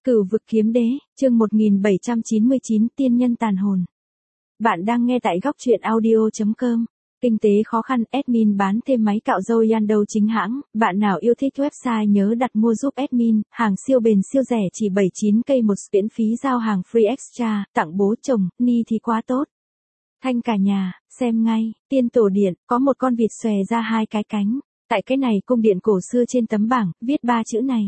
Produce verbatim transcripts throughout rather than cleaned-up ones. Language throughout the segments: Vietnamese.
Cửu vực kiếm đế, chương một nghìn bảy trăm chín mươi chín tiên nhân tàn hồn. Bạn đang nghe tại góc truyện audio chấm com. Kinh tế khó khăn, admin bán thêm máy cạo râu Yandou chính hãng, bạn nào yêu thích website nhớ đặt mua giúp admin, hàng siêu bền siêu rẻ chỉ bảy mươi chín cây một, miễn phí giao hàng free extra, tặng bố chồng, ni thì quá tốt. Thanh cả nhà, xem ngay, tiên tổ điện, có một con vịt xòe ra hai cái cánh, tại cái này cung điện cổ xưa trên tấm bảng, viết ba chữ này.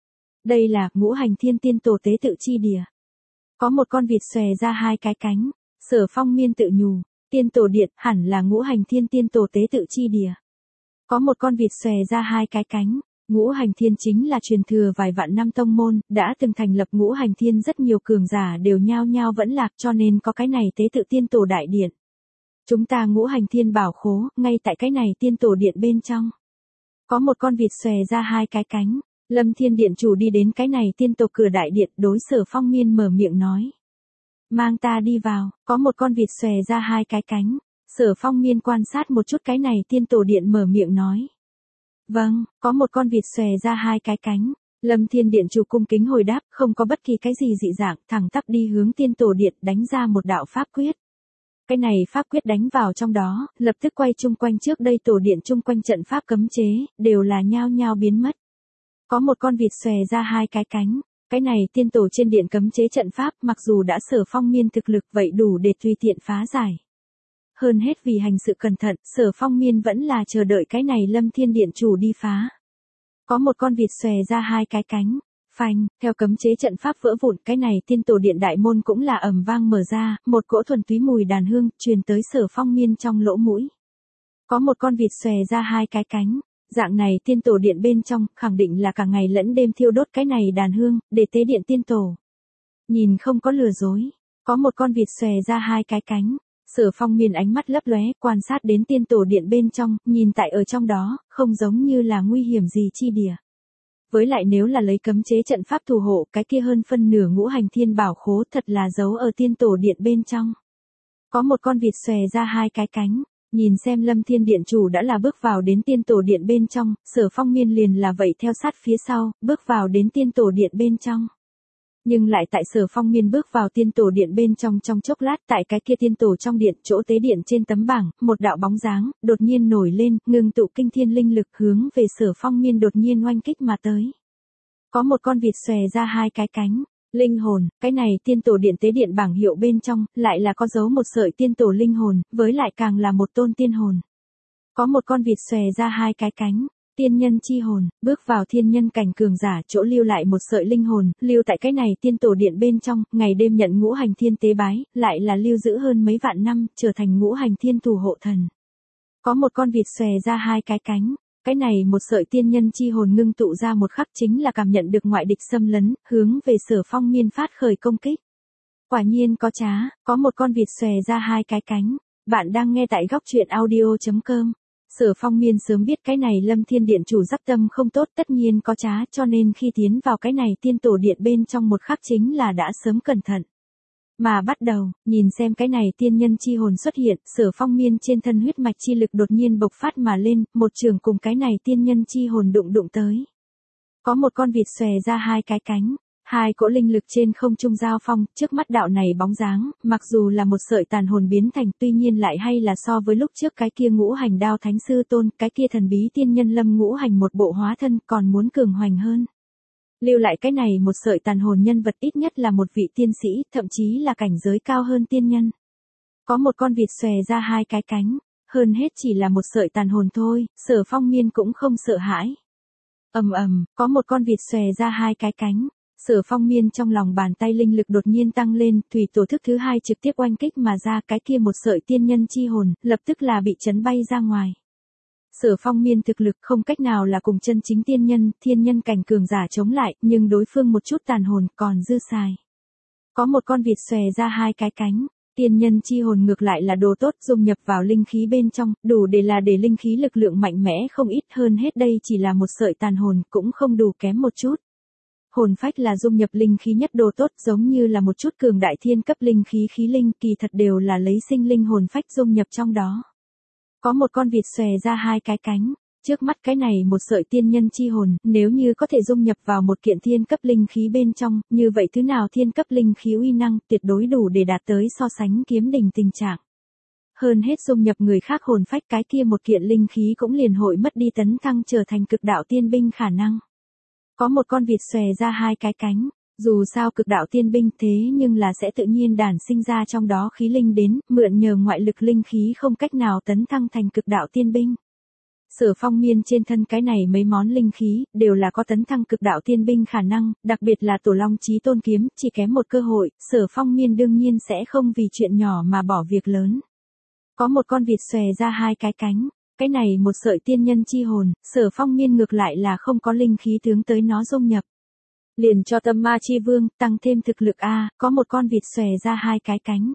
Đây là ngũ hành thiên tiên tổ tế tự chi địa. Có một con vịt xòe ra hai cái cánh, Sở Phong miên tự nhủ, tiên tổ điện hẳn là ngũ hành thiên tiên tổ tế tự chi địa. Có một con vịt xòe ra hai cái cánh, ngũ hành thiên chính là truyền thừa vài vạn năm tông môn, đã từng thành lập ngũ hành thiên rất nhiều cường giả đều nhao nhao vẫn lạc cho nên có cái này tế tự tiên tổ đại điện. Chúng ta ngũ hành thiên bảo khố, ngay tại cái này tiên tổ điện bên trong. Có một con vịt xòe ra hai cái cánh. Lâm Thiên Điện chủ đi đến cái này tiên tổ cửa đại điện, đối Sở Phong miên mở miệng nói. Mang ta đi vào, có một con vịt xòe ra hai cái cánh. Sở Phong miên quan sát một chút cái này tiên tổ điện mở miệng nói. Vâng, có một con vịt xòe ra hai cái cánh. Lâm Thiên Điện chủ cung kính hồi đáp, không có bất kỳ cái gì dị dạng, thẳng tắp đi hướng tiên tổ điện đánh ra một đạo pháp quyết. Cái này pháp quyết đánh vào trong đó, lập tức quay chung quanh trước đây tổ điện chung quanh trận pháp cấm chế, đều là nhao nhao biến mất. Có một con vịt xòe ra hai cái cánh, cái này tiên tổ trên điện cấm chế trận pháp mặc dù đã Sở Phong miên thực lực vậy đủ để tùy tiện phá giải. Hơn hết vì hành sự cẩn thận, Sở Phong miên vẫn là chờ đợi cái này Lâm Thiên Điện chủ đi phá. Có một con vịt xòe ra hai cái cánh, phanh, theo cấm chế trận pháp vỡ vụn, cái này tiên tổ điện đại môn cũng là ầm vang mở ra, một cỗ thuần túy mùi đàn hương truyền tới Sở Phong miên trong lỗ mũi. Có một con vịt xòe ra hai cái cánh. Dạng này tiên tổ điện bên trong, khẳng định là cả ngày lẫn đêm thiêu đốt cái này đàn hương, để tế điện tiên tổ. Nhìn không có lừa dối, có một con vịt xòe ra hai cái cánh, Sở Phong miên ánh mắt lấp lóe, quan sát đến tiên tổ điện bên trong, nhìn tại ở trong đó, không giống như là nguy hiểm gì chi địa. Với lại nếu là lấy cấm chế trận pháp thủ hộ, cái kia hơn phân nửa ngũ hành thiên bảo khố thật là giấu ở tiên tổ điện bên trong. Có một con vịt xòe ra hai cái cánh. Nhìn xem Lâm Thiên Điện chủ đã là bước vào đến tiên tổ điện bên trong, Sở Phong miên liền là vậy theo sát phía sau, bước vào đến tiên tổ điện bên trong. Nhưng lại tại Sở Phong miên bước vào tiên tổ điện bên trong trong chốc lát, tại cái kia tiên tổ trong điện, chỗ tế điện trên tấm bảng, một đạo bóng dáng, đột nhiên nổi lên, ngưng tụ kinh thiên linh lực hướng về Sở Phong miên đột nhiên oanh kích mà tới. Có một con vịt xòe ra hai cái cánh. Linh hồn, cái này tiên tổ điện tế điện bảng hiệu bên trong, lại là có dấu một sợi tiên tổ linh hồn, với lại càng là một tôn tiên hồn. Có một con vịt xòe ra hai cái cánh, tiên nhân chi hồn, bước vào thiên nhân cảnh cường giả chỗ lưu lại một sợi linh hồn, lưu tại cái này tiên tổ điện bên trong, ngày đêm nhận ngũ hành thiên tế bái, lại là lưu giữ hơn mấy vạn năm, trở thành ngũ hành thiên thủ hộ thần. Có một con vịt xòe ra hai cái cánh. Cái này một sợi tiên nhân chi hồn ngưng tụ ra một khắc chính là cảm nhận được ngoại địch xâm lấn, hướng về Sở Phong miên phát khởi công kích. Quả nhiên có trá, có một con vịt xòe ra hai cái cánh. Bạn đang nghe tại góc truyện audio chấm com. Sở Phong miên sớm biết cái này Lâm Thiên Điện chủ dắp tâm không tốt, tất nhiên có trá, cho nên khi tiến vào cái này tiên tổ điện bên trong một khắc chính là đã sớm cẩn thận. Mà bắt đầu, nhìn xem cái này tiên nhân chi hồn xuất hiện, Sở Phong miên trên thân huyết mạch chi lực đột nhiên bộc phát mà lên, một trường cùng cái này tiên nhân chi hồn đụng đụng tới. Có một con vịt xòe ra hai cái cánh, hai cỗ linh lực trên không trung giao phong, trước mắt đạo này bóng dáng, mặc dù là một sợi tàn hồn biến thành, tuy nhiên lại hay là so với lúc trước cái kia ngũ hành đao thánh sư tôn, cái kia thần bí tiên nhân lâm ngũ hành một bộ hóa thân còn muốn cường hoành hơn. Lưu lại cái này một sợi tàn hồn nhân vật ít nhất là một vị tiên sĩ, thậm chí là cảnh giới cao hơn tiên nhân. Có một con vịt xòe ra hai cái cánh, hơn hết chỉ là một sợi tàn hồn thôi, Sở Phong miên cũng không sợ hãi. Ầm ầm, có một con vịt xòe ra hai cái cánh, Sở Phong miên trong lòng bàn tay linh lực đột nhiên tăng lên, thủy tổ thức thứ hai trực tiếp oanh kích mà ra, cái kia một sợi tiên nhân chi hồn, lập tức là bị chấn bay ra ngoài. Sở Phong miên thực lực không cách nào là cùng chân chính tiên nhân, thiên nhân cảnh cường giả chống lại, nhưng đối phương một chút tàn hồn còn dư xài. Có một con vịt xòe ra hai cái cánh, tiên nhân chi hồn ngược lại là đồ tốt, dung nhập vào linh khí bên trong, đủ để là để linh khí lực lượng mạnh mẽ không ít, hơn hết đây chỉ là một sợi tàn hồn, cũng không đủ kém một chút. Hồn phách là dung nhập linh khí nhất đồ tốt, giống như là một chút cường đại thiên cấp linh khí khí linh, kỳ thật đều là lấy sinh linh hồn phách dung nhập trong đó. Có một con vịt xòe ra hai cái cánh, Trước mắt cái này một sợi tiên nhân chi hồn, nếu như có thể dung nhập vào một kiện thiên cấp linh khí bên trong, như vậy thứ nào thiên cấp linh khí uy năng tuyệt đối đủ để đạt tới so sánh kiếm đỉnh tình trạng. Hơn hết dung nhập người khác hồn phách cái kia một kiện linh khí cũng liền hội mất đi tấn thăng trở thành cực đạo tiên binh khả năng. Có một con vịt xòe ra hai cái cánh, dù sao cực đạo tiên binh thế nhưng là sẽ tự nhiên đản sinh ra trong đó khí linh đến, mượn nhờ ngoại lực linh khí không cách nào tấn thăng thành cực đạo tiên binh. Sở Phong Miên trên thân cái này mấy món linh khí, đều là có tấn thăng cực đạo tiên binh khả năng, đặc biệt là Tổ Long Chí Tôn kiếm, chỉ kém một cơ hội, Sở Phong Miên đương nhiên sẽ không vì chuyện nhỏ mà bỏ việc lớn. Có một con vịt xòe ra hai cái cánh, cái này một sợi tiên nhân chi hồn, Sở Phong Miên ngược lại là không có linh khí tướng tới nó dung nhập. Liền cho Tâm Ma Chi Vương tăng thêm thực lực a, có một con vịt xòe ra hai cái cánh.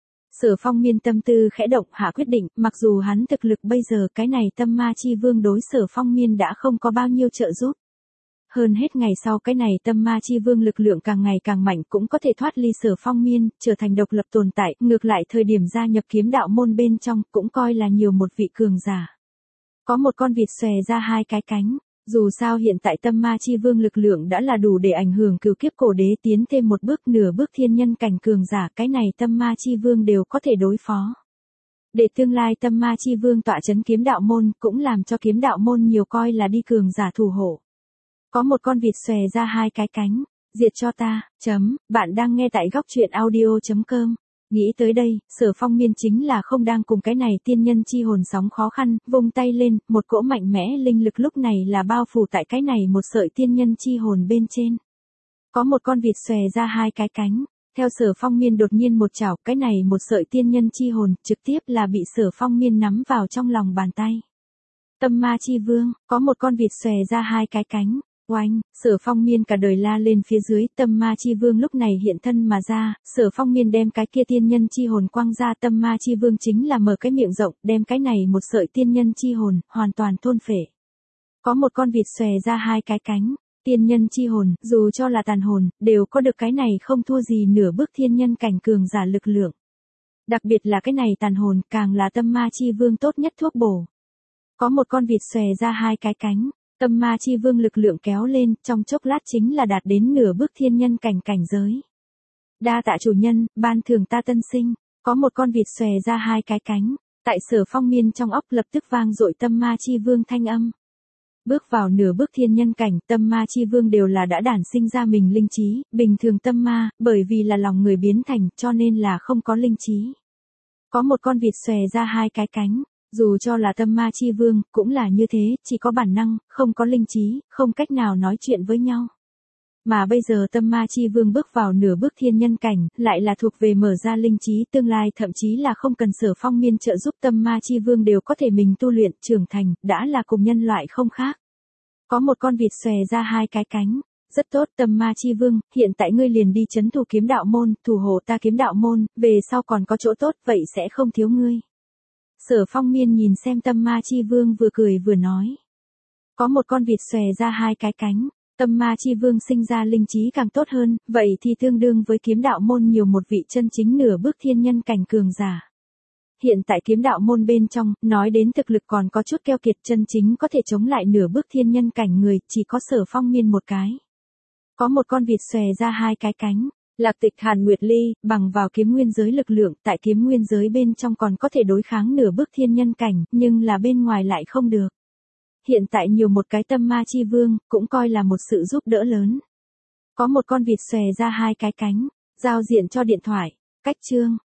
Sở Phong Miên tâm tư khẽ động hạ quyết định, mặc dù hắn thực lực bây giờ cái này Tâm Ma Chi Vương đối Sở Phong Miên đã không có bao nhiêu trợ giúp. Hơn hết ngày sau cái này Tâm Ma Chi Vương lực lượng càng ngày càng mạnh cũng có thể thoát ly Sở Phong Miên, trở thành độc lập tồn tại, ngược lại thời điểm gia nhập kiếm đạo môn bên trong cũng coi là nhiều một vị cường giả. Có một con vịt xòe ra hai cái cánh. Dù sao hiện tại Tâm Ma Chi Vương lực lượng đã là đủ để ảnh hưởng cửu kiếp cổ đế tiến thêm một bước nửa bước thiên nhân cảnh cường giả, cái này Tâm Ma Chi Vương đều có thể đối phó. Để tương lai Tâm Ma Chi Vương tọa chấn kiếm đạo môn cũng làm cho kiếm đạo môn nhiều coi là đi cường giả thủ hộ. Có một con vịt xòe ra hai cái cánh, diệt cho ta, chấm, bạn đang nghe tại góc truyện audio chấm com. Nghĩ tới đây, Sở Phong Miên chính là không đang cùng cái này tiên nhân chi hồn sóng khó khăn, vung tay lên, một cỗ mạnh mẽ linh lực lúc này là bao phủ tại cái này một sợi tiên nhân chi hồn bên trên. Có một con vịt xòe ra hai cái cánh, theo Sở Phong Miên đột nhiên một chảo, cái này một sợi tiên nhân chi hồn trực tiếp là bị Sở Phong Miên nắm vào trong lòng bàn tay. Tâm Ma Chi Vương, có một con vịt xòe ra hai cái cánh. Oanh, Sở Phong Miên cả đời la lên phía dưới, Tâm Ma Chi Vương lúc này hiện thân mà ra, Sở Phong Miên đem cái kia tiên nhân chi hồn quăng ra, Tâm Ma Chi Vương chính là mở cái miệng rộng, đem cái này một sợi tiên nhân chi hồn, hoàn toàn thôn phệ. Có một con vịt xòe ra hai cái cánh, tiên nhân chi hồn, dù cho là tàn hồn, đều có được cái này không thua gì nửa bước thiên nhân cảnh cường giả lực lượng. Đặc biệt là cái này tàn hồn, càng là Tâm Ma Chi Vương tốt nhất thuốc bổ. Có một con vịt xòe ra hai cái cánh. Tâm Ma Chi Vương lực lượng kéo lên, trong chốc lát chính là đạt đến nửa bước thiên nhân cảnh cảnh giới. Đa tạ chủ nhân, ban thưởng ta tân sinh, có một con vịt xòe ra hai cái cánh, tại Sở Phong Miên trong óc lập tức vang dội Tâm Ma Chi Vương thanh âm. Bước vào nửa bước thiên nhân cảnh, Tâm Ma Chi Vương đều là đã đản sinh ra mình linh trí, bình thường tâm ma, bởi vì là lòng người biến thành, cho nên là không có linh trí. Có một con vịt xòe ra hai cái cánh. Dù cho là Tâm Ma Chi Vương, cũng là như thế, chỉ có bản năng, không có linh trí, không cách nào nói chuyện với nhau. Mà bây giờ Tâm Ma Chi Vương bước vào nửa bước thiên nhân cảnh, lại là thuộc về mở ra linh trí tương lai, thậm chí là không cần Sở Phong Miên trợ giúp, Tâm Ma Chi Vương đều có thể mình tu luyện, trưởng thành, đã là cùng nhân loại không khác. Có một con vịt xòe ra hai cái cánh. Rất tốt, Tâm Ma Chi Vương, hiện tại ngươi liền đi trấn thủ kiếm đạo môn, thủ hộ ta kiếm đạo môn, về sau còn có chỗ tốt, vậy sẽ không thiếu ngươi. Sở Phong Miên nhìn xem Tâm Ma Chi Vương vừa cười vừa nói. Có một con vịt xòe ra hai cái cánh, Tâm Ma Chi Vương sinh ra linh trí càng tốt hơn, vậy thì tương đương với kiếm đạo môn nhiều một vị chân chính nửa bước thiên nhân cảnh cường giả. Hiện tại kiếm đạo môn bên trong, nói đến thực lực còn có chút keo kiệt, chân chính có thể chống lại nửa bước thiên nhân cảnh người, chỉ có Sở Phong Miên một cái. Có một con vịt xòe ra hai cái cánh. Lạc Tịch Hàn Nguyệt Ly, bằng vào kiếm nguyên giới lực lượng, tại kiếm nguyên giới bên trong còn có thể đối kháng nửa bước thiên nhân cảnh, nhưng là bên ngoài lại không được. Hiện tại nhiều một cái Tâm Ma Chi Vương, cũng coi là một sự giúp đỡ lớn. Có một con vịt xòe ra hai cái cánh, giao diện cho điện thoại, cách chương,